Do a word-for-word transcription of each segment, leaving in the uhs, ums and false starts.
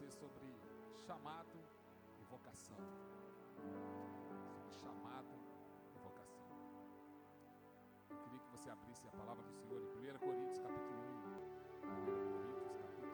você sobre chamado e vocação. Sobre chamado e vocação. Eu queria que você abrisse a palavra do Senhor em primeira Coríntios capítulo um. primeira Coríntios capítulo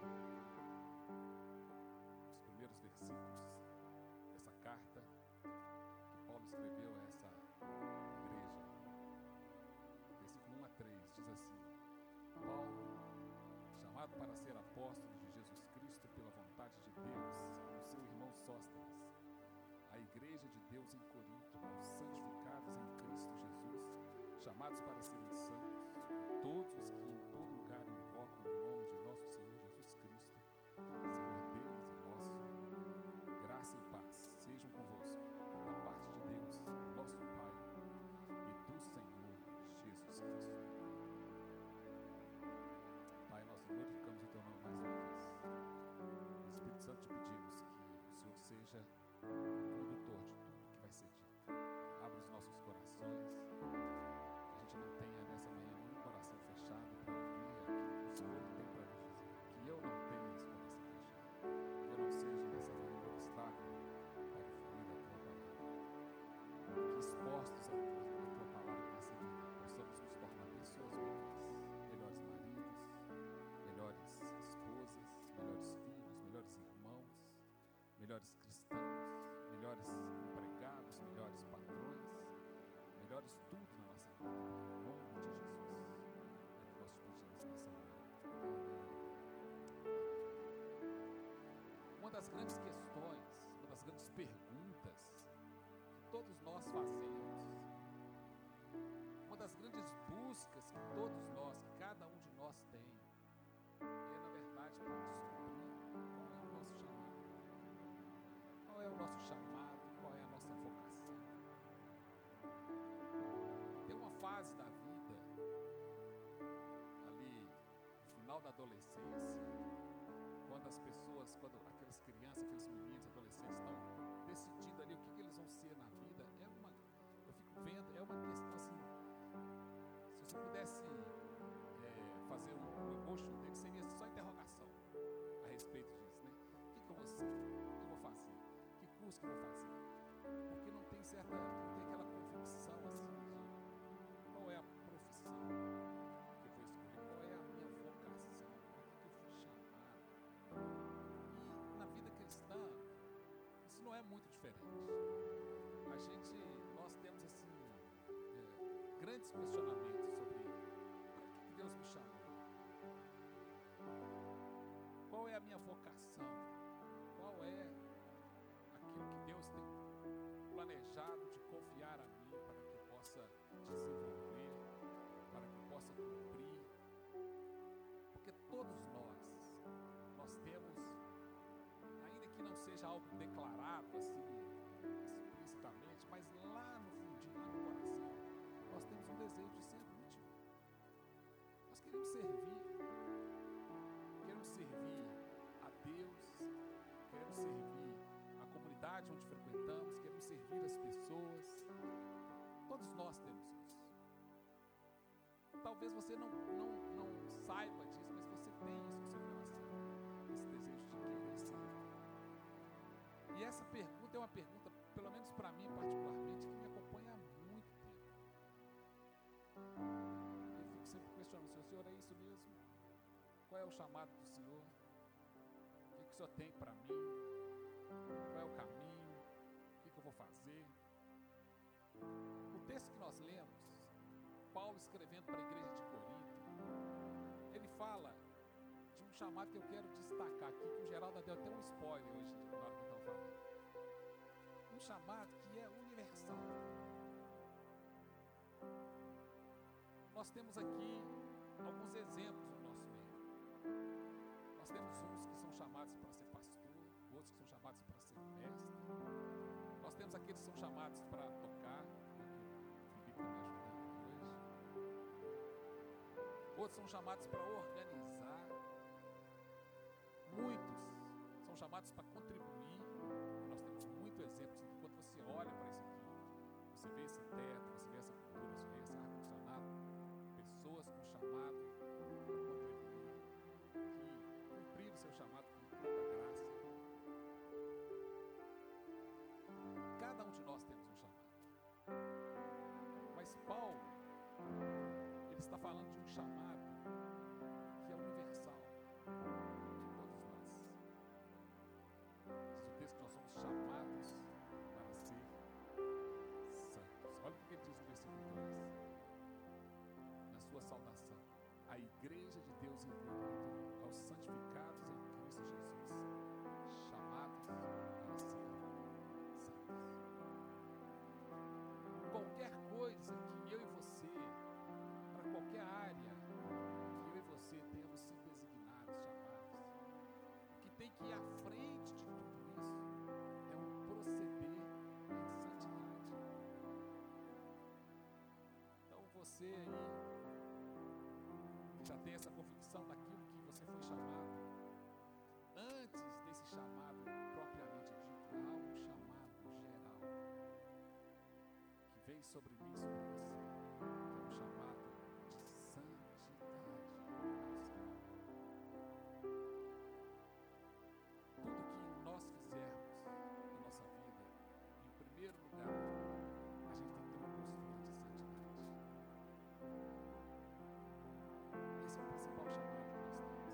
um. Os primeiros versículos dessa carta que Paulo escreveu a essa igreja. Versículo um a três diz assim: Paulo, chamado para ser apóstolo de Jesus Cristo pela vontade de Deus, com seu irmão Sóstenes, a igreja de Deus em Corinto, aos santificados em Cristo Jesus, chamados para serem santos, todos os que em todo lugar invocam o nome de nosso Senhor Jesus Cristo, Senhor deles e nosso, graça e paz sejam convosco, da parte de Deus, nosso Pai, e do Senhor Jesus Cristo. Pai, nós glorificamos o Teu nome mais uma vez. Espírito Santo, te pedimos que o Senhor seja o condutor de tudo que vai ser dito. Abra os nossos corações, que a gente não tenha nessa manhã nenhum coração fechado para ouvir aquilo que o Senhor tem para nos dizer. Que eu não tenha esse coração fechado. Que eu não seja nessa manhã um obstáculo para o fluir da Tua palavra. Que expostos à Tua palavra nessa vida, possamos nos tornar pessoas melhores. Melhores maridos, melhores esposas, melhores filhos, melhores irmãos, melhores cristãos, melhores empregados, melhores patrões, melhores tudo na nossa vida. Em nome de Jesus, é que nós te pedimos nessa hora. Uma das grandes questões, uma das grandes perguntas que todos nós fazemos, uma das grandes buscas que todos nós, que cada um de nós tem, é na verdade para descobrir qual é o nosso chamado. Qual é o nosso chamado? Qual é a nossa vocação? Tem uma fase da vida, ali no final da adolescência, quando as pessoas, quando aquelas crianças, aqueles meninos, adolescentes estão decidindo ali o que, que eles vão ser na vida, é uma, eu fico vendo, é uma questão assim, se você pudesse é, fazer um, um emotion dele, seria só interrogação a respeito disso, né? O que, que eu vou ser? O que eu vou fazer? Que curso que eu vou fazer? Porque não tem certa, não tem aquela convicção assim de qual é a profissão que eu vou escolher, qual é a minha vocação, para que eu fui chamado. E na vida cristã, isso não é muito diferente. A gente, nós temos assim, é, grandes questionamentos sobre para que Deus me chamou. Qual é a minha vocação? Qual é aquilo que Deus tem planejado de confiar a mim para que eu possa desenvolver, para que eu possa cumprir? Porque todos nós, nós temos, ainda que não seja algo declarado assim, explicitamente, mas lá no fundinho, lá no coração, nós temos um desejo de ser útil. Nós queremos servir, queremos servir a Deus, queremos servir a comunidade onde frequentamos, queremos servir as pessoas. Todos nós temos isso. Talvez você não, não, não saiba disso, mas você tem isso no seu coração, esse desejo de querer servir. E essa pergunta é uma pergunta, pelo menos para mim particularmente, que me acompanha há muito tempo. Eu fico sempre questionando: Senhor, Senhor, é isso mesmo? Qual é o chamado do Senhor? O que, que o Senhor tem para mim? Qual é o caminho? O que, que eu vou fazer? O texto que nós lemos, Paulo escrevendo para a igreja de Corinto, ele fala de um chamado que eu quero destacar aqui, que o Geraldo deu até um spoiler hoje, na hora que eu estava falando. Um chamado que é universal. Nós temos aqui alguns exemplos no nosso meio. Nós temos uns que são chamados para ser pastor, outros que são chamados para ser mestre. Nós temos aqueles que são chamados para tocar, o Felipe está me ajudando aqui hoje. Outros são chamados para organizar. Muitos são chamados para contribuir. Nós temos muito exemplo. Quando você olha para isso aqui, você vê esse teto, você vê essa cultura, você vê esse ar-condicionado, pessoas com chamado para contribuir, que cumpriram seu chamado com tanta graça. chamado que é universal de todos nós. Diz o texto que nós somos chamados para ser santos. Olha o que ele diz no versículo dois. Na sua saudação, a igreja de Deus incluindo aos santificados em Cristo Jesus, chamados para ser santos. Qualquer coisa que eu e você, para qualquer área que eu e você tenhamos sido designados, chamados, o que tem que ir à frente de tudo isso é um proceder em santidade. Então você aí, que já tem essa convicção daquilo que você foi chamado, antes desse chamado propriamente dito, há um chamado geral que vem sobre mim, sobre você, que é um chamado de santidade ao Senhor. Tudo que nós fizermos na nossa vida, em primeiro lugar, a gente tem que ter uma postura de santidade. Esse é o principal chamado que nós temos.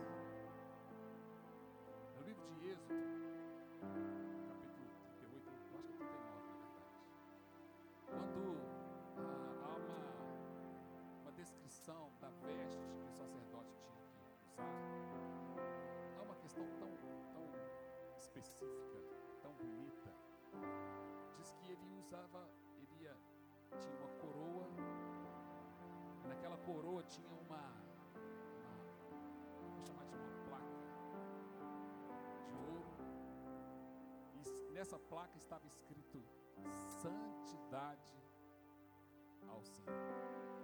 No livro de Êxodo, capítulo trinta e oito, eu acho que é trinta e nove, na verdade, quando ah, há uma, uma descrição da veste que o sacerdote tinha que usar, há uma questão tão, tão específica, tão bonita. Diz que ele usava, ele ia, tinha uma coroa, e naquela coroa tinha uma, uma vou chamar de uma placa de ouro, e nessa placa estava escrito santidade ao Senhor.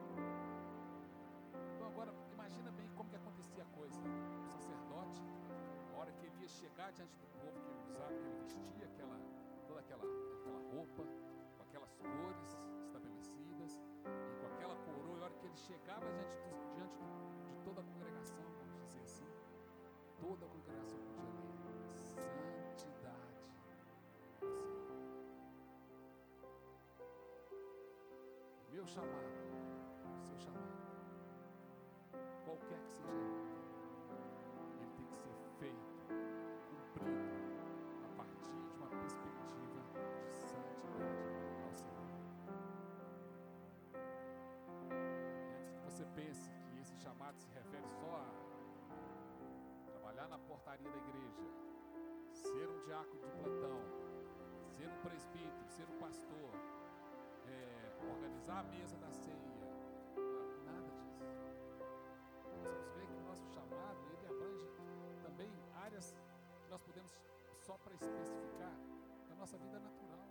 Então agora imagina bem como que acontecia a coisa. O sacerdote, a hora que ele ia chegar diante do povo, que ele usava, que ele vestia aquela, toda aquela, aquela roupa, com aquelas cores estabelecidas, e com aquela coroa, e a hora que ele chegava diante, do, diante do, de toda a congregação, vamos dizer assim, toda a congregação podia ler santidade ao Senhor. O meu chamado, o seu chamado, qualquer que seja ele, ele tem que ser feito, cumprido, a partir de uma perspectiva de santidade ao Senhor. E antes que você pense que esse chamado se refere só a trabalhar na portaria da igreja, ser um diácono de plantão, ser um presbítero, ser um pastor, é, organizar a mesa da ceia, nada disso. Nós vamos ver que o nosso chamado, ele abrange também áreas que nós podemos, só para especificar, da nossa vida natural.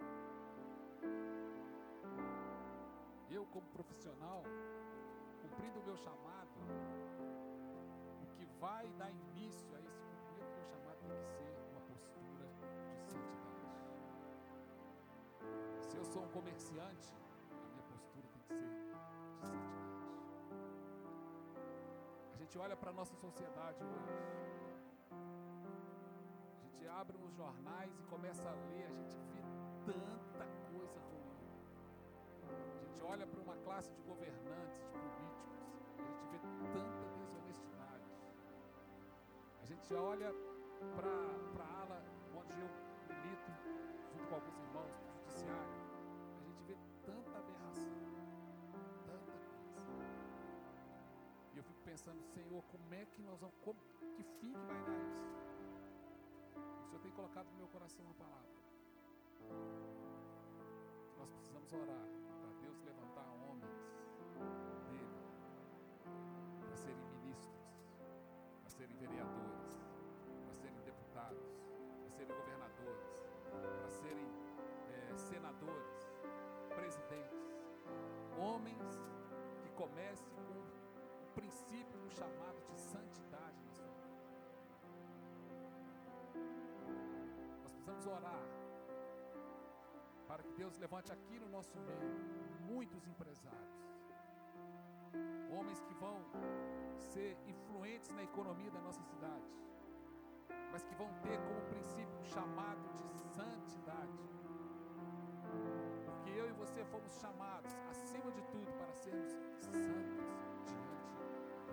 Eu, como profissional, cumprindo o meu chamado, o que vai dar início a esse cumprimento do meu chamado tem que ser uma postura de santidade. Se eu sou um comerciante, a minha postura tem que ser de santidade. A gente olha para a nossa sociedade hoje, a gente abre os jornais e começa a ler, a gente vê tanta coisa ruim. A gente olha para uma classe de governantes, de políticos, a gente vê tanta desonestidade. A gente olha para a ala onde eu milito, junto com alguns irmãos do judiciário, a gente vê tanta aberração, tanta coisa. E eu fico pensando, Senhor, como é que nós vamos, como, que fim que vai dar isso? O Senhor tem colocado no meu coração uma palavra. Nós precisamos orar para Deus levantar homens dele, para serem ministros, para serem vereadores, para serem deputados, para serem governadores, para serem é, senadores, presidentes, homens que comecem com o princípio do chamado de santidade na sua vida. Nós precisamos orar para que Deus levante aqui no nosso meio muitos empresários, homens que vão ser influentes na economia da nossa cidade, mas que vão ter como princípio um chamado de santidade, porque eu e você fomos chamados, acima de tudo, para sermos santos diante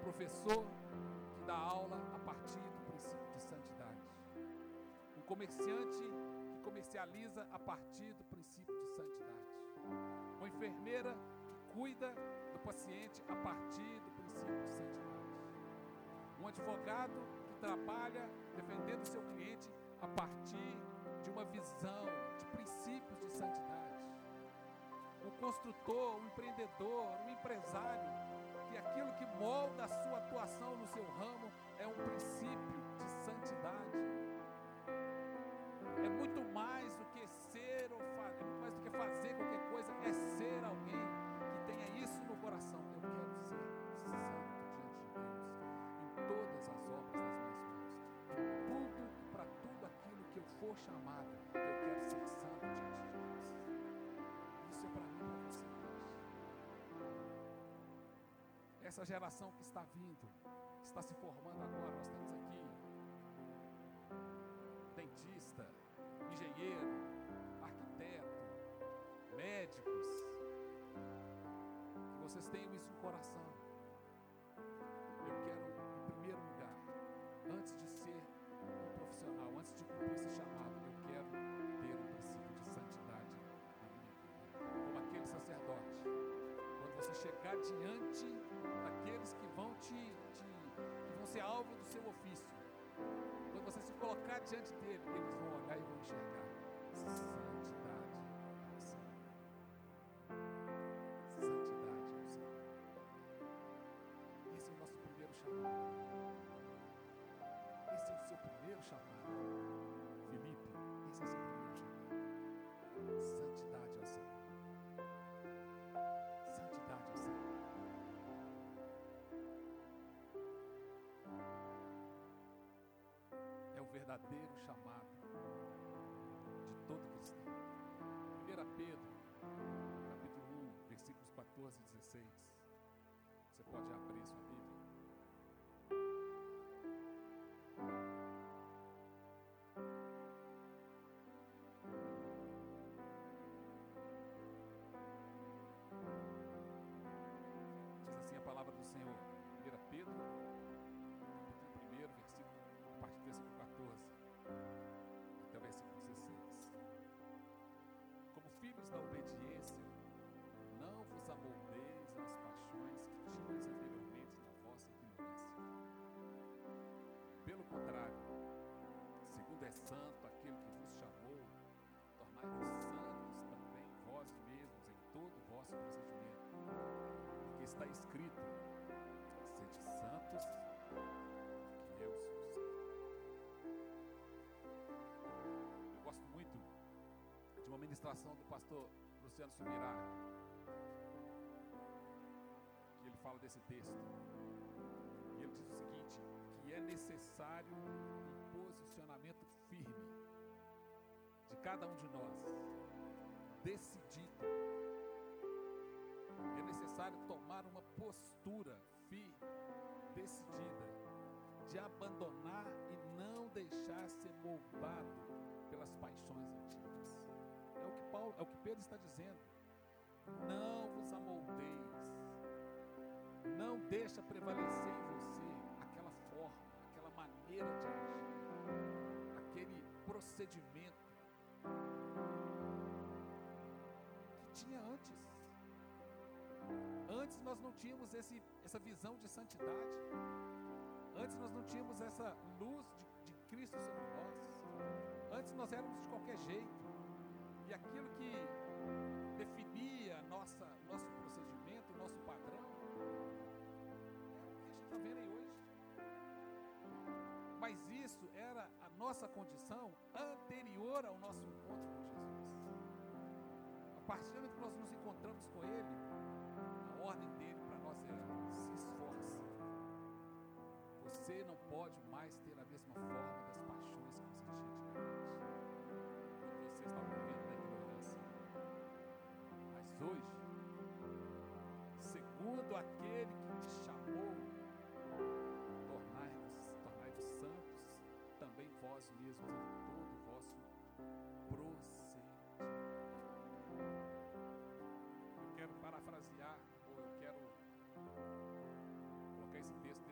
professor que dá aula a partir do princípio de santidade. Um comerciante que comercializa a partir do princípio de santidade. Uma enfermeira que cuida do paciente a partir do princípio de santidade. Um advogado que trabalha defendendo o seu cliente a partir de uma visão de princípios de santidade. Um construtor, um empreendedor, um empresário, que aquilo que molda a sua atuação no seu ramo é um princípio de santidade. É muito mais do que ser ou fazer, é muito mais do que fazer qualquer coisa, é ser alguém que tenha isso no coração. Eu quero ser santo diante de Deus, em todas as obras das minhas mãos, em tudo e para tudo aquilo que eu for chamado, eu quero ser santo diante de Deus. Isso é para mim e para você hoje. Essa geração que está vindo, que está se formando agora, nós temos aqui dentista, engenheiro, arquiteto, médicos, que vocês tenham isso no coração. Eu quero, em primeiro lugar, antes de ser um profissional, antes de cumprir esse chamado, eu quero ter um princípio de santidade na minha vida. Como aquele sacerdote, quando você chegar diante daqueles que vão te, te que vão ser alvo do seu ofício, quando você se colocar diante dele, eles vão olhar e vão enxergar santidade ao Senhor. Santidade ao Senhor. Esse é o nosso primeiro chamado. Esse é o seu primeiro chamado. Felipe, esse é o seu primeiro chamado. Santidade ao Senhor. Santidade ao Senhor. É o verdadeiro chamado de todo cristão. primeira Pedro, capítulo um, versículos quatorze e dezesseis. Você pode abrir sua Bíblia. Diz assim a palavra do Senhor. primeira Pedro, capítulo um, versículo, a partir do versículo quatorze até o versículo dezesseis. Como filhos da obediência, não vos amoldeis às paixões que tinhas anteriormente na vossa ignorância. Pelo contrário, segundo é santo aquele que vos chamou, tornai-vos santos também vós mesmos em todo o vosso procedimento. Porque está escrito: sede santos, que eu sou santo. Eu gosto muito de uma ministração do pastor Luciano Subirá, que ele fala desse texto. E ele diz o seguinte: que é necessário um posicionamento firme de cada um de nós, decidido. É necessário tomar uma postura firme, decidida, de abandonar e não deixar ser moldado pelas paixões antigas. É o que Paulo, é o que Pedro está dizendo. Não vos amoldeis. Não deixa prevalecer em você aquela forma, aquela maneira de agir, aquele procedimento que tinha antes. Antes nós não tínhamos esse, essa visão de santidade. Antes nós não tínhamos essa luz de, de Cristo sobre nós. Antes nós éramos de qualquer jeito. E aquilo que definia nossa, nosso procedimento, nosso padrão, era o que a gente está vendo aí hoje. Mas isso era a nossa condição anterior ao nosso encontro com Jesus. A partir do momento que nós nos encontramos com Ele, a ordem dele para nós é: se esforce. Você não pode mais ter a mesma forma das paixões que você tinha antigamente. Quando você estava vivendo na ignorância. Mas hoje, segundo aquele que te chamou, tornai-vos, tornai-vos santos, também vós mesmos em todo o vosso procedimento. Eu quero parafrasear, ou eu quero colocar esse texto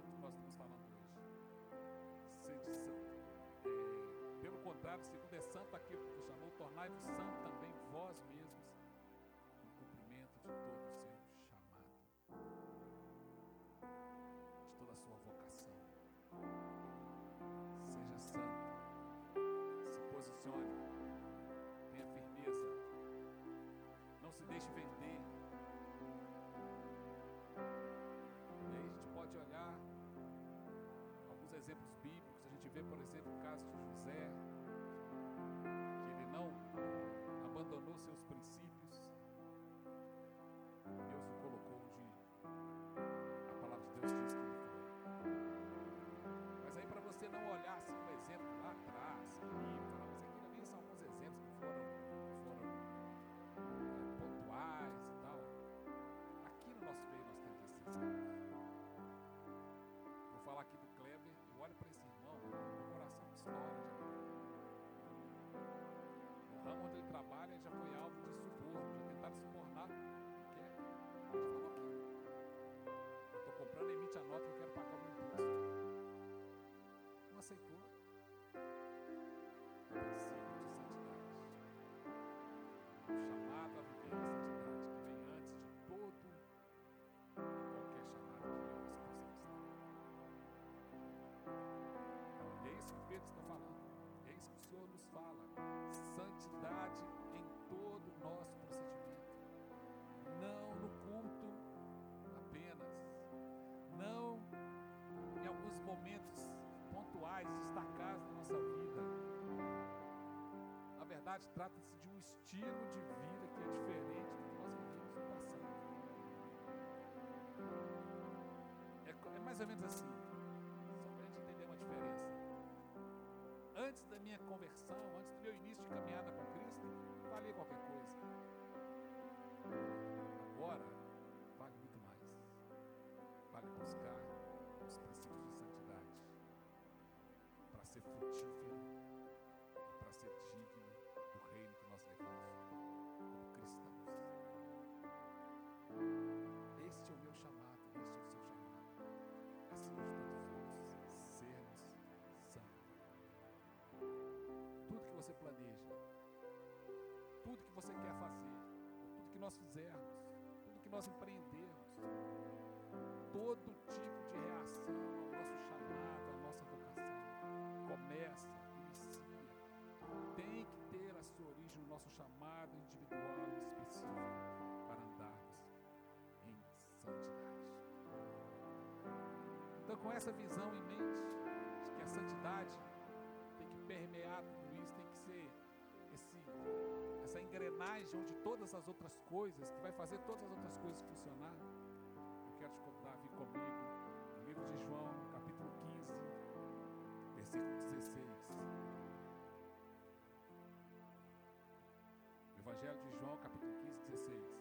chamado, segundo é santo aquele que vos chamou, tornai-vos santo também vós mesmos, no cumprimento de todo o seu chamado, de toda a sua vocação. Seja santo, se posicione, tenha firmeza, não se deixe vender. E aí a gente pode olhar alguns exemplos bíblicos. A gente vê, por exemplo, o caso de José, que ele não abandonou seus princípios. Deus o colocou onde a palavra de Deus diz que ele foi. Mas aí, para você não olhar assim um exemplo lá atrás, bíblico, falar, mas aqui também são alguns exemplos que foram, foram é, pontuais e tal. Aqui no nosso meio nós temos esses exemplos. Vou falar aqui do Kleber. Eu olho para esse irmão, meu coração estoura de alegria. No ramo onde ele trabalha, ele já foi alvo de suborno, já tentaram subornar. Não quer. Ele falou aqui: eu estou comprando, emite a nota que eu quero pagar o meu imposto. Não aceitou. Princípio de santidade. O chamado a viver a santidade que vem antes de todo e qualquer chamado que eu você possa estar. E é isso que Pedro está falando. É isso que o Senhor nos fala. Santidade em todo o nosso procedimento. Não no culto apenas. Não em alguns momentos pontuais, destacados na nossa vida. Na verdade, trata-se de um estilo de vida que é diferente do que nós vivemos no passado. É, é mais ou menos assim, só para a gente entender uma diferença. Antes da minha conversão, antes do meu início de caminhada com Cristo, valia qualquer coisa. Agora, vale muito mais. Vale buscar os princípios de santidade para ser frutífero e para ser digno do reino que nós levamos como cristãos. Este é o meu chamado, este é o seu chamado. Acima de todos os outros, sermos santos. Tudo que você planeja, tudo que você quer fazer, tudo que nós fizermos, tudo que nós empreendermos, todo tipo de reação ao nosso chamado, à nossa vocação, começa, inicia, tem que ter a sua origem no nosso chamado individual e específico para andarmos em santidade. Então, com essa visão em mente, de que a santidade tem que permear tudo isso, tem que ser esse, essa engrenagem onde todas as outras coisas, que vai fazer todas as outras coisas funcionar. Eu quero te convidar a vir comigo no livro de João, capítulo quinze, versículo dezesseis. Evangelho de João, capítulo quinze, dezesseis.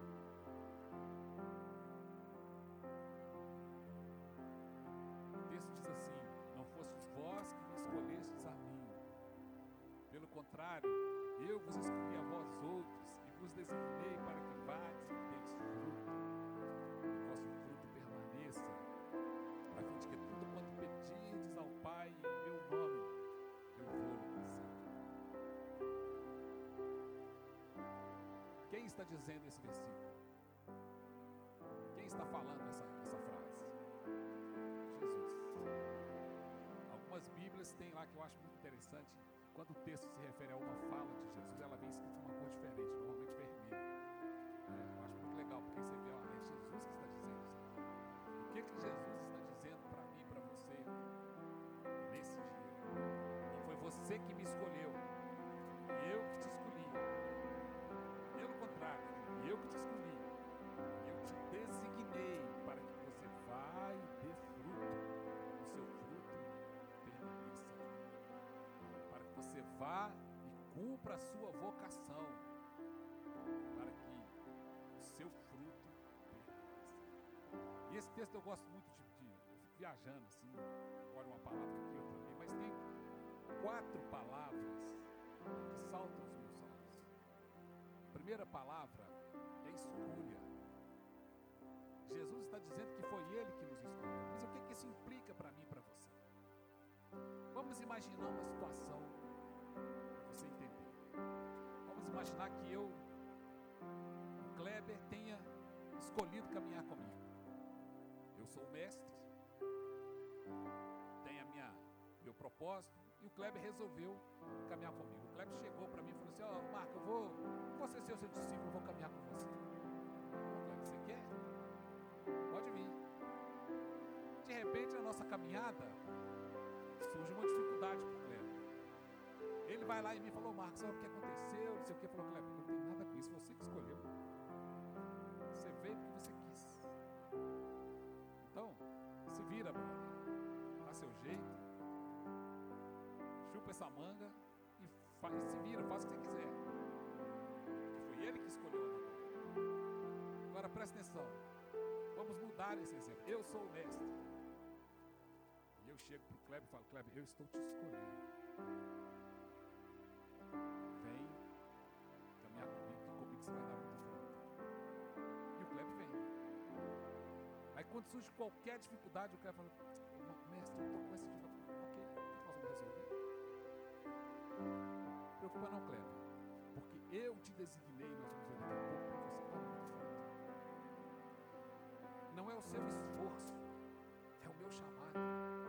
O texto diz assim: não fostes vós que me escolhestes a mim, pelo contrário, eu vos escolhi a vós outros e vos designei para que vades e deis fruto, e o vosso fruto permaneça, a fim de que tudo quanto pedirdes ao Pai em meu nome, eu vou conceder. Quem está dizendo esse versículo? Quem está falando essa, essa frase? Jesus. Algumas Bíblias têm lá que eu acho muito interessante. Quando o texto se refere a uma fala de Jesus, ela vem escrita de uma cor diferente, normalmente vermelho. É, eu acho muito legal, porque você vê, ó, é Jesus que está dizendo isso aqui. O que, que Jesus está dizendo para mim e para você nesse dia? Não foi você que me escolheu, eu que te escolhi. Pelo contrário, eu que te escolhi. Eu te designei para que você vá e dê fruto, o seu fruto permaneça. Para que você vá e cumpra a sua vocação, para que o seu fruto permaneça. E esse texto eu gosto muito de, de eu fico viajando assim, olha uma palavra aqui, outra ali, mas tem quatro palavras que saltam os meus olhos. A primeira palavra é escolha. Jesus está dizendo que foi Ele que nos escolheu. Mas o que, que isso implica para mim e para você? Vamos imaginar uma situação Você entender. Vamos imaginar que eu, o Kleber, tenha escolhido caminhar comigo. Eu sou o mestre, tenho a minha, meu propósito, e o Kleber resolveu caminhar comigo. O Kleber chegou para mim e falou assim: ó, oh, Marco, eu vou, vou ser seu, seu discípulo, eu vou caminhar com você. Ô, Kleber, você quer? Pode vir. De repente, na nossa caminhada, surge uma dificuldade para o Kleber. Ele vai lá e me falou: Marcos, sabe o que aconteceu? Não sei o que. Falou: Kleber, não tem nada com isso, você que escolheu. Você veio porque você quis. Então, se vira, brother. Dá seu jeito. Chupa essa manga e faz, se vira, faz o que você quiser. Porque foi ele que escolheu a namorada. Agora presta atenção. Vamos mudar esse exemplo. Eu sou o mestre. E eu chego para o Kleber e falo: Kleber, eu estou te escolhendo. Vem caminhar comigo, que comigo você vai dar muita fruta. E o Kleber vem. Aí quando surge qualquer dificuldade, o Kleber fala: mestre, eu estou com essa dificuldade. Ok, o que nós vamos resolver? Não preocupa não, Kleber. Porque eu te designei, nós vamos ver daqui a pouco, para você dar muita fruta. Não é o seu esforço, é o meu chamado.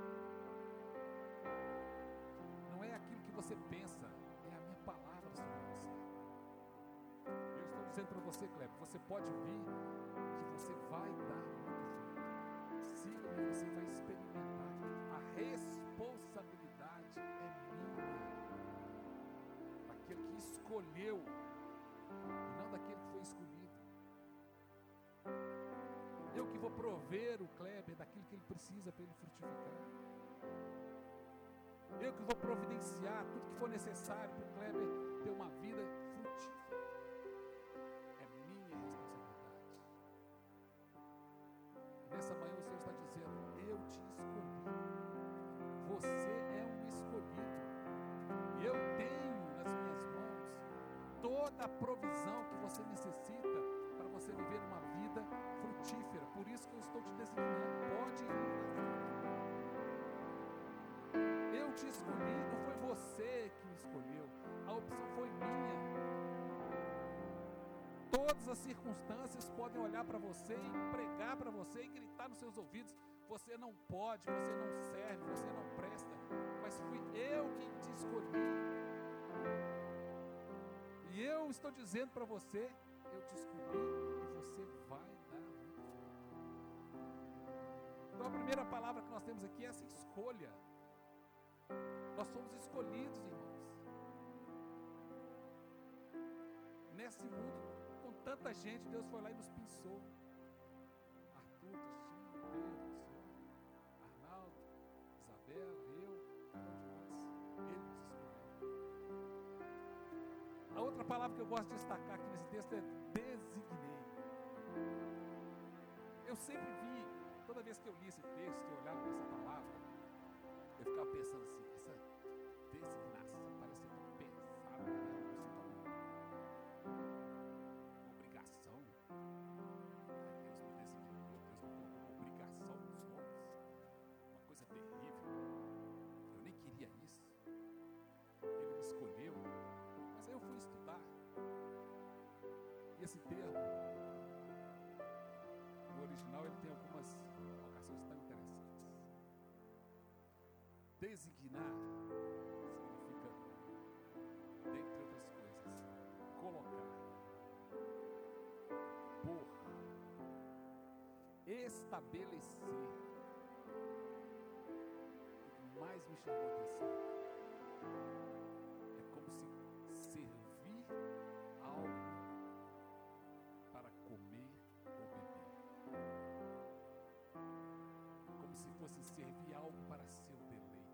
Não é aquilo que você pensa, é a minha palavra sobre você. Eu estou dizendo para você, Kleber, você pode vir, que você vai dar muito fruto. Siga e você vai experimentar. A responsabilidade é minha, daquele que escolheu e não daquele que foi escolhido. Eu que vou prover o Kleber daquilo que ele precisa para ele frutificar. Eu que vou providenciar tudo que for necessário para o Kleber ter uma vida frutífera. É minha responsabilidade. Nessa manhã o Senhor está dizendo: eu te escolhi. Você é um escolhido. E eu tenho nas minhas mãos toda a provisão que você necessita para você viver uma vida frutífera. Por isso que eu estou te designando. Pode ir. Eu te escolhi, não foi você que me escolheu. A opção foi minha. Todas as circunstâncias podem olhar para você e pregar para você e gritar nos seus ouvidos: você não pode, você não serve, você não presta. Mas fui eu quem te escolhi. E eu estou dizendo para você: eu te escolhi e você vai dar muito fruto. Então a primeira palavra que nós temos aqui é essa escolha. Nós somos escolhidos, irmãos. Nesse mundo, com tanta gente, Deus foi lá e nos pensou. Arthur, Cristina, Pedro, senhor, Arnaldo, Isabela, eu, cada um de nós. Ele nos escolheu. A outra palavra que eu gosto de destacar aqui nesse texto é designei. Eu sempre vi, toda vez que eu li esse texto, eu olhava para essa palavra, eu ficava pensando assim: essa designação parece ser tão pesada, né? Obrigação. Deus me designou, Deus me colocou uma obrigação nos homens. Uma coisa terrível. Eu nem queria isso. Ele me escolheu. Mas aí eu fui estudar. E esse termo, no original, ele tem algumas colocações tão interessantes. Designar significa, dentre outras coisas, colocar, pôr, estabelecer. O que mais me chamou a atenção é como se servir algo para comer ou beber. Como se fosse servir algo para seu deleite.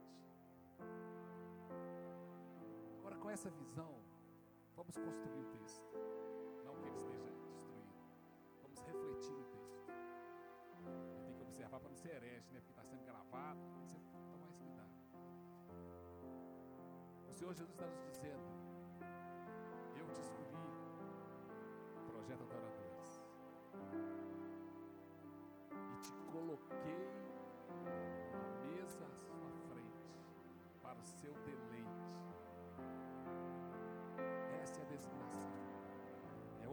Agora, com essa visão, vamos construir o texto. Não que ele esteja destruído. Vamos refletir no texto. Eu tenho que observar para não ser herege, né? Porque está sendo gravado. Você toma mais cuidado. O Senhor Jesus está nos dizendo: eu te escolhi, projeto adoradores, e te coloquei uma mesa à sua frente para o seu deleite.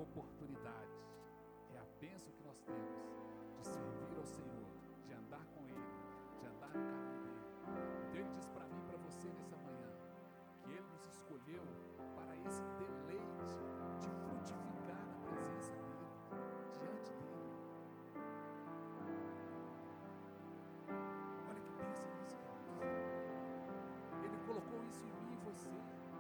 oportunidade, é a bênção que nós temos de servir ao Senhor, de andar com Ele, de andar no caminho dEle. Então Ele diz para mim e para você nessa manhã, que Ele nos escolheu para esse deleite de frutificar na presença dEle, diante dEle. Olha que bênção isso, queridos. Ele colocou isso em mim e você,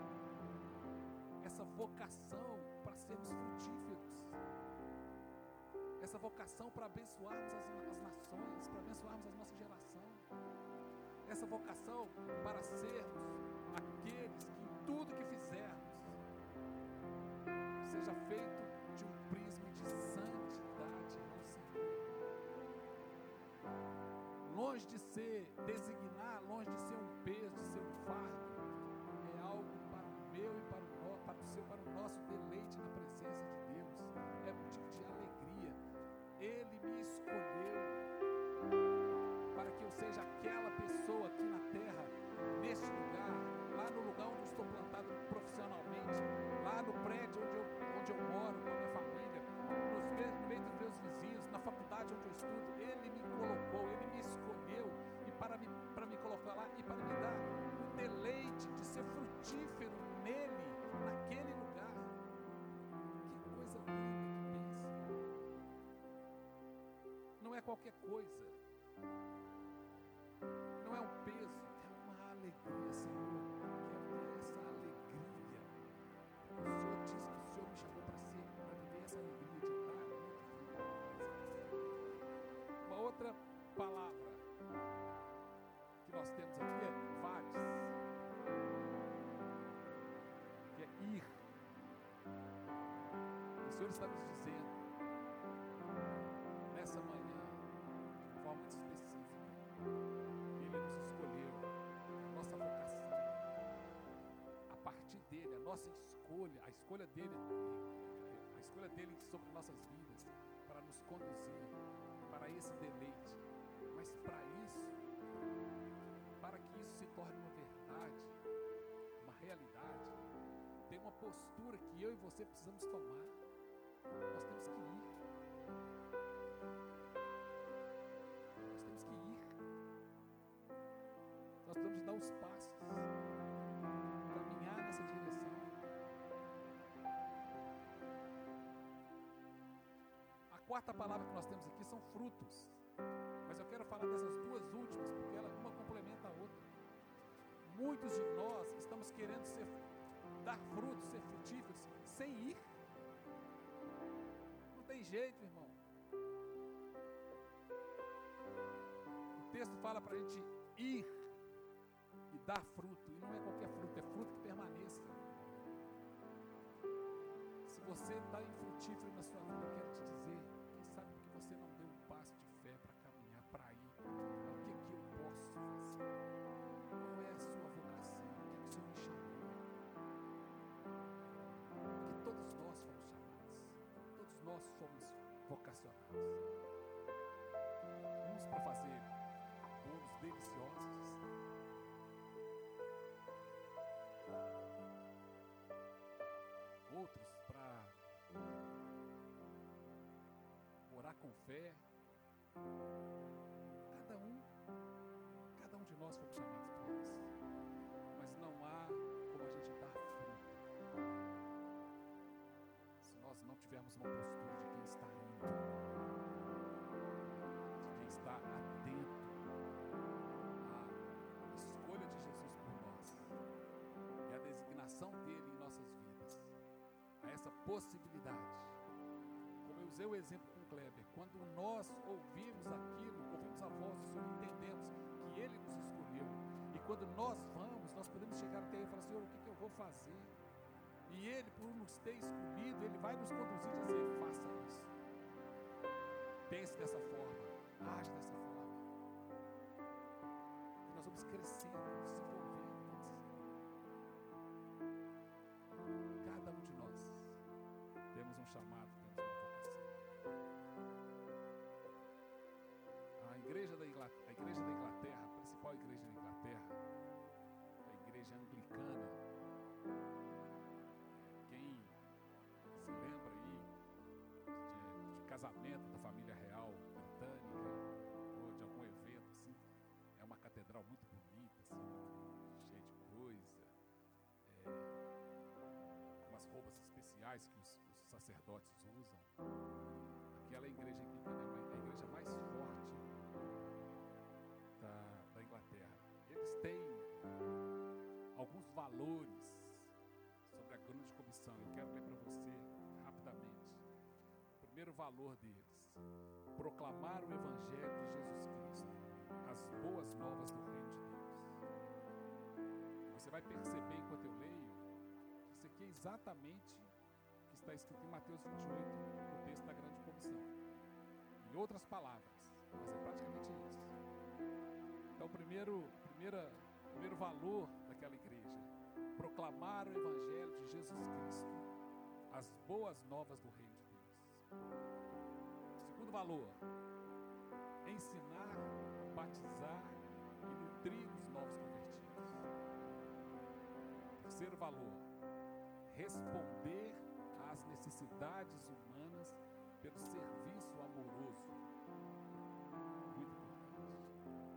essa vocação para sermos frutíferos, essa vocação para abençoarmos as, as nações, para abençoarmos a nossa geração, essa vocação para sermos aqueles que em tudo que fizermos seja feito de um prisma de santidade ao Senhor, longe de ser designar, longe de ser um peso, de ser um fardo, é algo para o meu e para o nosso, para o seu, para o nosso deleite na presença de Deus, é motivo de alegria. Ele me escolheu para que eu seja aquela pessoa aqui na terra, neste lugar, lá no lugar onde eu estou plantado profissionalmente, lá no prédio onde eu, onde eu moro com a minha família, nos meus, no meio dos meus vizinhos, na faculdade onde eu estudo. Ele me colocou, Ele me escolheu, e para me, para me colocar lá e para me dar o deleite de ser frutífero nele, naquele lugar. Que coisa linda, que bênção. Não é qualquer coisa, não é um peso, é uma alegria, Senhor. Eu quero ter essa alegria. O Senhor disse que o Senhor me chamou para ser, para viver essa alegria de dar muito fruto. Uma outra palavra que nós temos aqui é vades, que é ir. O Senhor está nos dizendo nessa manhã, de forma muito específica, Ele nos escolheu, a nossa vocação, a partir dele, a nossa escolha, a escolha dele, a escolha dele sobre nossas vidas, para nos conduzir para esse deleite. Mas para isso, para que isso se torne uma verdade, uma realidade, tem uma postura que eu e você precisamos tomar. Nós temos que ir. Nós temos que ir. Nós precisamos dar os passos, caminhar nessa direção. A quarta palavra que nós temos aqui são frutos. Mas eu quero falar dessas duas últimas, porque ela uma complementa a outra. Muitos de nós estamos querendo ser, dar frutos, ser frutíferos, sem ir. Não tem jeito, irmão. O texto fala para a gente ir e dar fruto, e não é qualquer fruto, é fruto que permaneça. Se você está infrutífero na sua vida, eu quero te dizer, quem sabe que você não deu um passo de fé para caminhar, para ir. O que que eu posso fazer? Qual é a sua vocação? O que, que o Senhor me chamou? Porque todos nós fomos chamados, todos nós somos vocacionados. Uns para fazer bolos deliciosos, outros para orar com fé. Cada um, cada um de nós fomos chamados para isso. Mas não há como a gente dar fruto se nós não tivermos uma postura de quem está indo, de quem está atento à escolha de Jesus por nós e à designação dele em nossas vidas, a essa possibilidade. Como eu usei o exemplo com o Kleber, quando nós ouvimos aquilo, ouvimos a voz do Senhor, entendemos que Ele nos escolheu, e quando nós vamos, nós podemos chegar até Ele e falar: Senhor, o que, que eu vou fazer? E Ele, por nos ter escolhido, Ele vai nos conduzir e dizer: faça isso, pense dessa forma, age dessa forma. E nós vamos crescendo, nos desenvolvendo. Cada um de nós temos um chamado, temos uma vocação. A igreja da Inglaterra, a igreja da Inglaterra, a principal igreja da Inglaterra, a igreja anglicana, quem se lembra aí, casamento da família real britânica, ou de algum evento assim. É uma catedral muito bonita, assim, muito cheia de coisa, é, umas roupas especiais que os, os sacerdotes usam. Aquela igreja anglicana é a igreja mais forte da, da Inglaterra. Eles têm alguns valores sobre a grande comissão. Eu quero ler para você rapidamente. O primeiro valor deles: proclamar o Evangelho de Jesus Cristo, as boas novas do reino de Deus. Você vai perceber enquanto eu leio que isso aqui é exatamente o que está escrito em Mateus vinte e oito, no texto da grande comissão. Em outras palavras, mas é praticamente isso. Então, o primeiro, primeira, primeiro valor daquela igreja: proclamar o Evangelho de Jesus Cristo, as boas novas do reino de Deus. Segundo valor: ensinar, batizar e nutrir os novos convertidos. Terceiro valor: responder às necessidades humanas pelo serviço amoroso. Muito importante.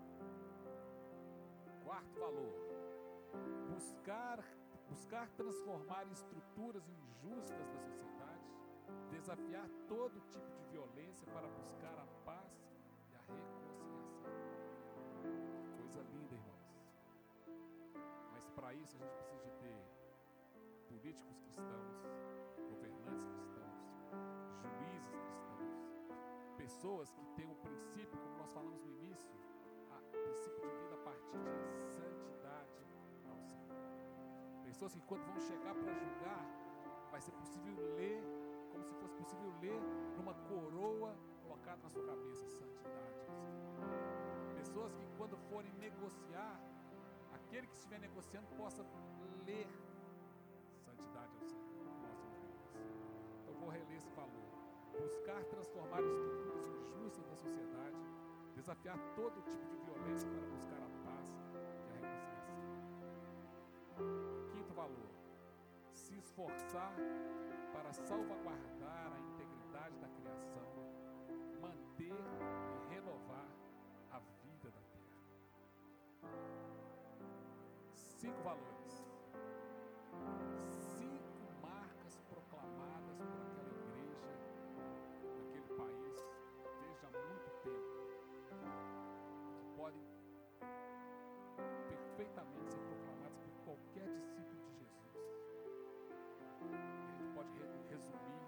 Quarto valor: buscar, buscar transformar estruturas injustas da sociedade, desafiar todo tipo de violência para buscar a paz e a reconciliação. Coisa linda, irmãos. Mas para isso a gente precisa de ter políticos cristãos, governantes cristãos, juízes cristãos, pessoas que têm um princípio, como nós falamos no início, o princípio de vida a partir de santidade ao Senhor. Pessoas que quando vão chegar para julgar, vai ser possível ler, como se fosse possível ler numa coroa colocada na sua cabeça: santidade ao Senhor. Pessoas que quando forem negociar, aquele que estiver negociando possa ler santidade ao Senhor. Então vou reler esse valor: buscar transformar estruturas injustas da sociedade, desafiar todo tipo de violência para buscar a paz e a reconciliação. Quinto valor: se esforçar para salvaguardar a integridade da criação, manter e renovar a vida da terra. Cinco valores: cinco marcas proclamadas por aquela igreja, naquele país, desde há muito tempo, que podem perfeitamente ser proclamadas por qualquer discípulo de Jesus. A gente pode resumir: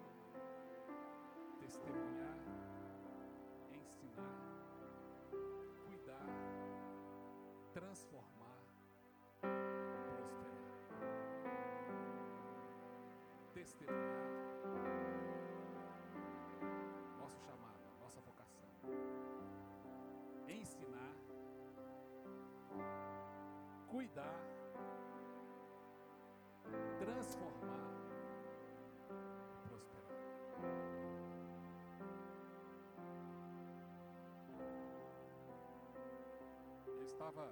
testemunhar, ensinar, cuidar, transformar, prosperar. Testemunhar, nosso chamado, nossa vocação. Ensinar, cuidar, transformar e prosperar. Eu estava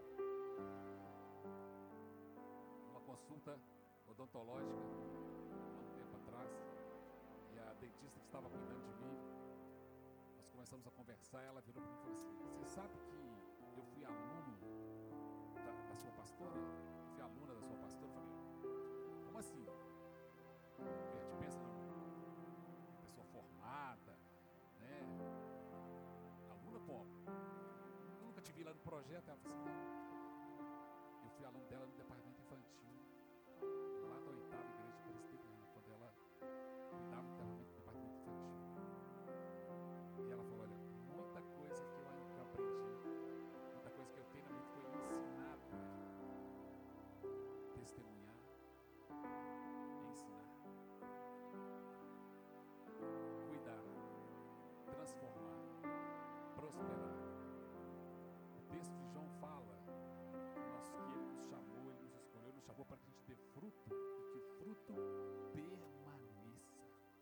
numa consulta odontológica há um tempo atrás, e a dentista que estava cuidando de mim, nós começamos a conversar, e ela virou para mim e falou assim: você sabe que eu fui aluno da, da sua pastora? Eu fui aluna da sua pastora? Eu falei: como assim? A gente pensa numa pessoa formada, né? Aluna como? Eu nunca te vi lá no projeto. Ela falou assim: não, eu fui aluno dela no departamento infantil, lá da oitava igreja presbiteriana, quando ela cuidava do departamento infantil. E ela falou: olha, muita coisa que eu ainda aprendi, muita coisa que eu tenho na minha vida foi ensinado por ela. Testemunhar, ensinar, cuidar, transformar, prosperar. O texto de João fala que, nós, que ele nos chamou, ele nos escolheu, nos chamou para que a gente dê fruto e que o fruto permaneça.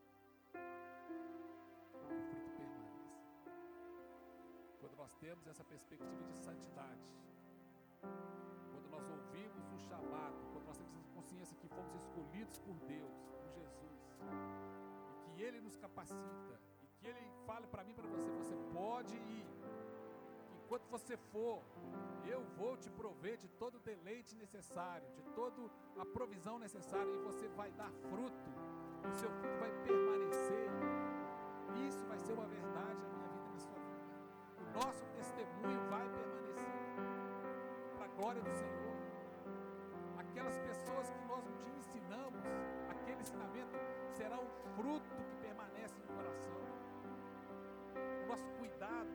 Que o fruto permaneça. Quando nós temos essa perspectiva de santidade, quando nós ouvimos o chamado, quando nós temos essa consciência que fomos escolhidos por Deus, por Jesus, e que Ele nos capacita, e Que Ele fale para mim, para você, você pode ir. Que enquanto você for, eu vou te prover de todo o deleite necessário, de toda a provisão necessária, e você vai dar fruto, o seu fruto vai permanecer. Isso vai ser uma verdade na minha vida e na sua vida. O nosso testemunho vai permanecer, para a glória do Senhor. Aquelas pessoas que nós um dia ensinamos, aquele ensinamento será um fruto que permanece no coração. O nosso cuidado,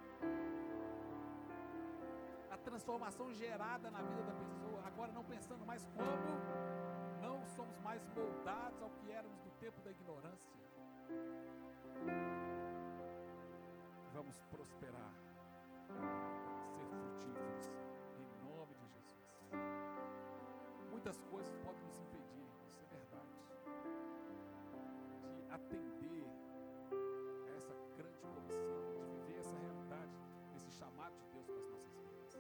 a transformação gerada na vida da pessoa, agora não pensando mais como, não somos mais moldados ao que éramos do tempo da ignorância. Vamos prosperar, ser frutíferos, em nome de Jesus. Muitas coisas podem nos impedir, isso é verdade, de atender a essa grande comissão, de viver essa realidade, esse chamado de Deus para as nossas vidas.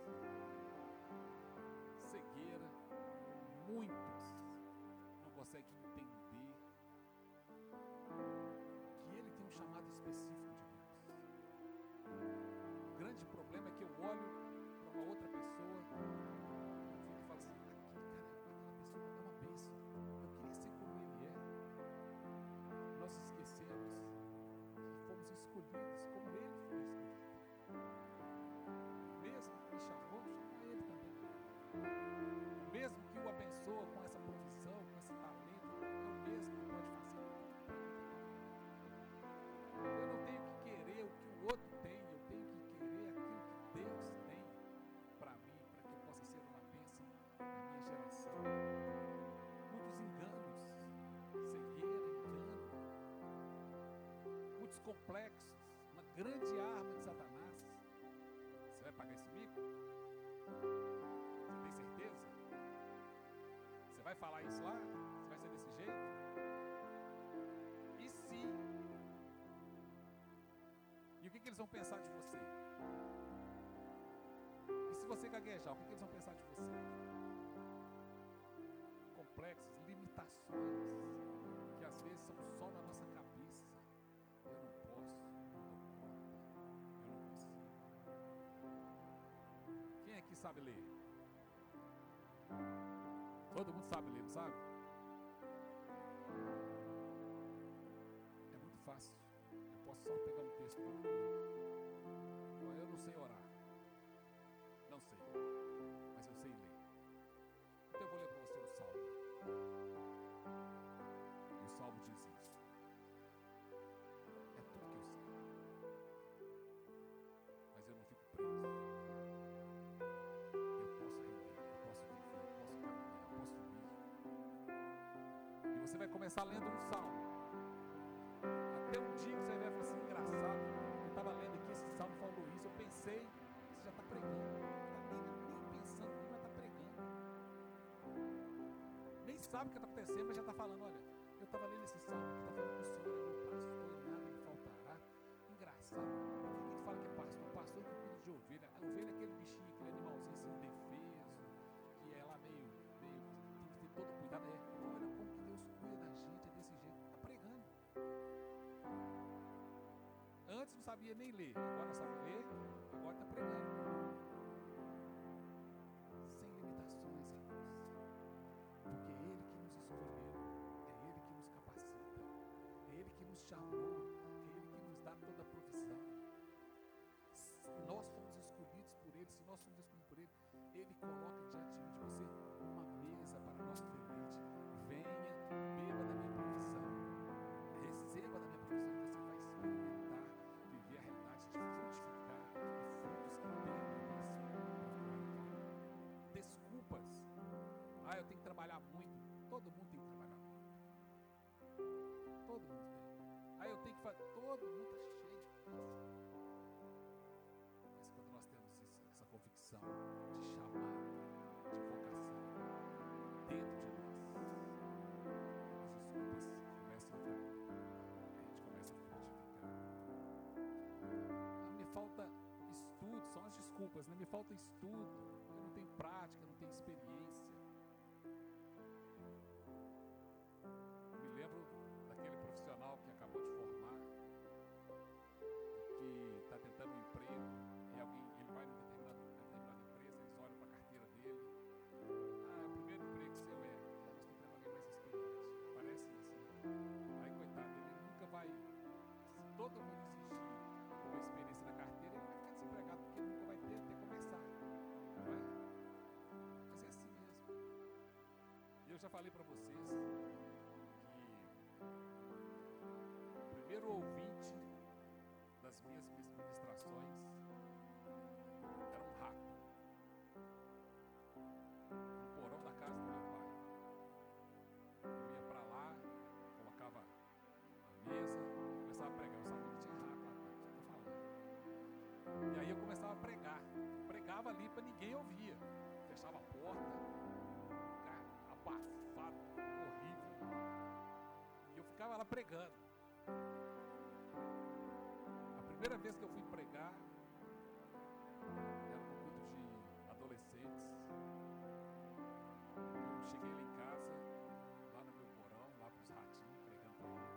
Cegueira, muitos não conseguem entender que Ele tem um chamado específico de Deus. O grande problema é que eu olho para uma outra pessoa, eu fico e falo assim, aquele cara, aquela pessoa é uma bênção, eu queria ser como ele é. Nós esquecemos que fomos escolhidos como ele foi escolhido. Mesmo que me chamou, chama ele também. Mesmo que o abençoa com essa profissão, com esse talento, é o mesmo que pode fazer. Eu não tenho que querer o que o outro tem, eu tenho que querer aquilo que Deus tem para mim, para que eu possa ser uma bênção na minha geração. Muitos enganos, cegueira, engano, muitos complexos, uma grande arma de Satanás. Você vai pagar esse mico? Você tem certeza? Você vai falar isso lá? Você vai ser desse jeito? E se? E o que, que eles vão pensar de você? E se você gaguejar, o que, que eles vão pensar de você? Complexos, limitações, que às vezes são só na nossa cabeça. Eu não posso, eu não dou conta, eu não consigo. Quem aqui sabe ler? Todo mundo sabe ler, não sabe? É muito fácil. Eu posso só pegar um texto e ler. Eu não sei orar. Não sei. Mas eu sei ler. Então eu vou ler para você o Salmo. E o Salmo diz isso. É tudo que eu sei. Mas eu não fico preso. Eu posso render, eu posso viver, eu posso caminhar, eu posso ir. E você vai começar lendo um salmo. Até um dia que você vai falar assim, engraçado, eu estava lendo aqui esse salmo falou isso, eu pensei, você já está pregando. Não está nem, nem pensando, nem está pregando. Nem sabe o que está acontecendo, mas já está falando, olha, eu estava lendo esse salmo, que está falando que o Senhor é meu pastor, e nada me faltará. Engraçado, por que que fala que é pastor? Pastor que cuida de ovelha. A ovelha é aquele bichinho, aquele animalzinho assim, indefeso, que é lá meio, meio, tem que ter todo cuidado. É, olha como que Deus cuida da gente, é desse jeito. Está pregando. Antes não sabia nem ler, agora sabe ler, agora está pregando. Sem limitações, irmãos. Porque é Ele que nos escolheu, é Ele que nos capacita, é Ele que nos chamou, é Ele que nos dá toda a provisão. Nós fomos escolhidos por Ele, se nós somos escolhidos por Ele, Ele coloca diante de você uma mesa para nosso deleite. Venha, beba da minha provisão, receba da minha provisão, e você vai experimentar, viver a realidade de frutificar e frutos que permanecem. Desculpas. Ah, eu tenho que trabalhar muito. Todo mundo tem que trabalhar muito. Todo mundo tem. Ah, eu tenho que fazer. Todo mundo está cheio de coisa. Mas quando nós temos isso, essa convicção de chamado, de vocação dentro de nós, as desculpas começam a cair. A gente começa a frutificar. Ah, me falta estudo, são as desculpas, né? Me falta estudo, eu não tenho prática, não tenho experiência. Eu me lembro daquele profissional que acabou de formar, já falei para vocês que o primeiro ouvinte das minhas ministrações era um rato no porão da casa do meu pai. Eu ia para lá, colocava a mesa, começava a pregar. Eu sabia que tinha rato lá dentro, estou falando. E aí eu começava a pregar. Pregava ali para ninguém ouvia. Fechava a porta, abafado, horrível. E eu ficava lá pregando. A primeira vez que eu fui pregar era no culto de adolescentes. Eu cheguei lá em casa, lá no meu porão, lá para os ratinhos, pregando para eles.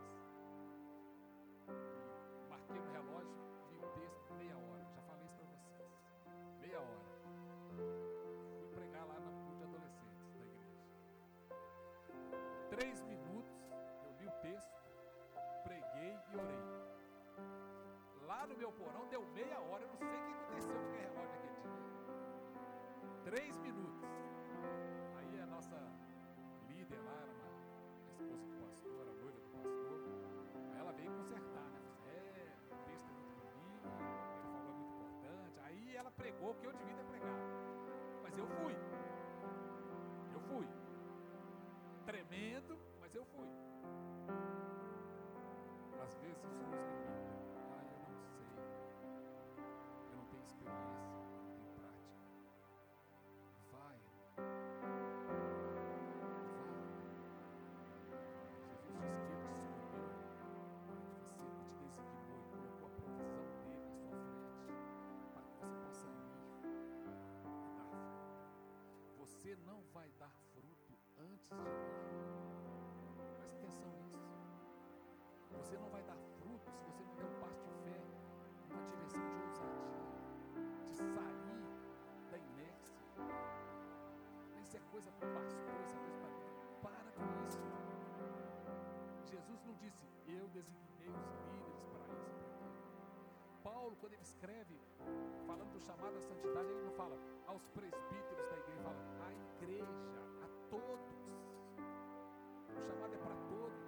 E marquei no relógio, vi o texto, meia hora. Eu já falei isso para vocês. Meia hora. Fui pregar lá no culto de adolescentes da igreja. Três minutos, eu li o texto, preguei e orei. Lá no meu porão deu meia hora, eu não sei o que aconteceu com o relógio naquele dia. Três minutos. Aí a nossa líder lá, era uma esposa do pastor, era noiva do pastor. Aí ela veio consertar, né? É, o texto é muito bonito, ele falou é muito importante. Aí ela pregou o que eu devia ter pregado. Mas eu fui. Eu fui. Tremendo, mas eu fui. Às vezes os nos limitam. Ah, eu não sei. Eu não tenho experiência, eu não tenho prática. Vai. Vai. Jesus disse que Ele te escolheu, você te designou e colocou a provisão dele na sua frente para que você possa ir e dar fruto. Você não vai dar fruto antes de ir. Presta atenção nisso. Você não vai dar fruto se você não der um passo de fé numa direção de ousadia, de sair da inércia. Isso é coisa para o pastor, isso é coisa para mim. Para com isso. Jesus não disse, eu designei os líderes para isso e para aquilo. Paulo, quando ele escreve, falando do chamado à santidade, ele não fala aos presbíteros da igreja, ele fala à igreja, a todos. O chamado é para todos.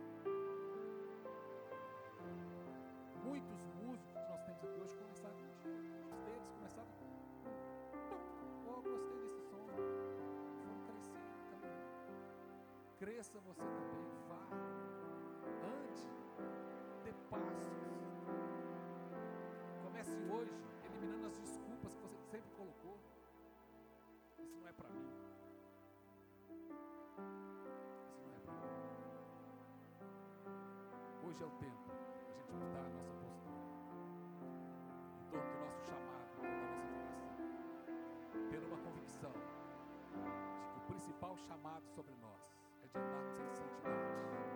Muitos músicos que nós temos aqui hoje começaram um dia. Muitos deles começaram com oh, gostei desse som. Foram crescendo, caminhando. Cresça você também, vá. Ande, dê passos. Comece hoje eliminando as desculpas que você sempre colocou. Isso não é para mim. Isso não é para mim. Hoje é o tempo da gente mudar a nossa postura em torno do nosso chamado, em torno da nossa vocação, tendo uma convicção de que o principal chamado sobre nós é de andarmos em santidade.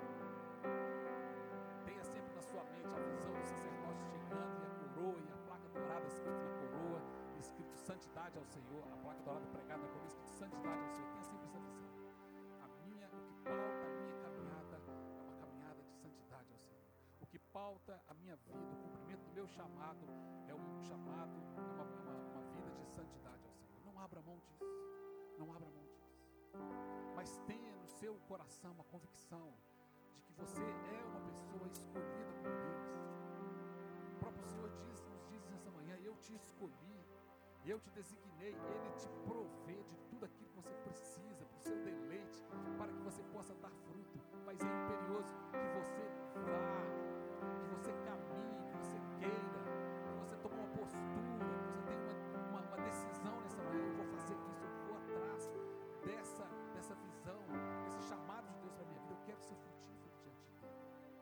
Tenha sempre na sua mente a visão do sacerdote chegando e a coroa e a placa dourada escrito na coroa, escrito santidade ao Senhor, a placa dourada pregada na coroa escrito santidade ao Senhor. Tenha sempre essa visão. A minha, o que pauta a minha caminhada é uma caminhada de santidade ao Senhor. O que pauta a minha vida, o cumprimento do meu chamado é um chamado, é uma, uma, uma vida de santidade ao Senhor. Não abra mão disso. Não abra mão disso. Mas tenha no seu coração uma convicção de que você é uma pessoa escolhida por Deus. O próprio Senhor diz, nos diz nessa manhã, eu te escolhi, eu te designei, Ele te provê de tudo aquilo que você precisa para o seu deleite, para que você possa dar fruto. Mas é imperioso que você vá, que você caminhe, que você queira, que você tome uma postura, que você tenha uma, uma, uma decisão nessa manhã. Eu vou fazer isso, eu vou atrás dessa, dessa visão, desse chamado de Deus para a minha vida. Eu quero ser frutífero diante dele.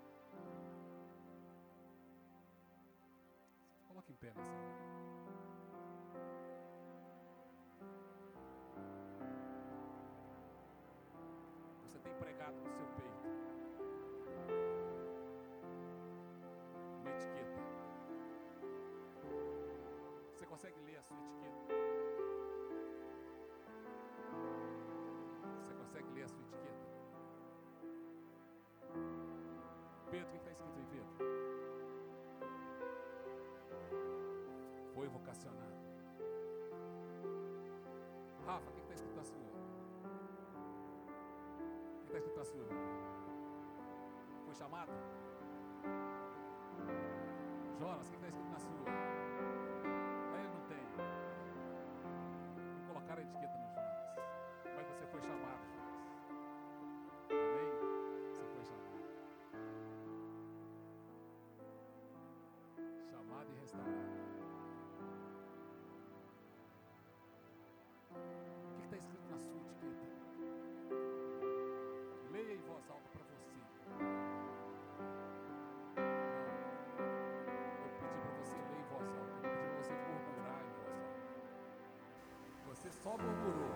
Coloque em pé nessa hora. Você tem pregado no seu peito uma etiqueta. Você consegue ler a sua etiqueta? Você consegue ler a sua etiqueta? Pedro, o que está escrito aí, Pedro? Foi vocacionado. Rafa, o que está escrito na sua? está escrito na sua? Foi chamado? Jonas, o que está escrito na sua? Aí ele não tem. Vou colocar a etiqueta no Jonas. Mas você foi chamado, Jonas. Amém? Você foi chamado. Chamado e restaurado. O que está escrito na sua etiqueta? Leia em voz alta para você. Eu pedi para você ler em voz alta. Eu pedi para você murmurar em voz alta. Você só murmurou.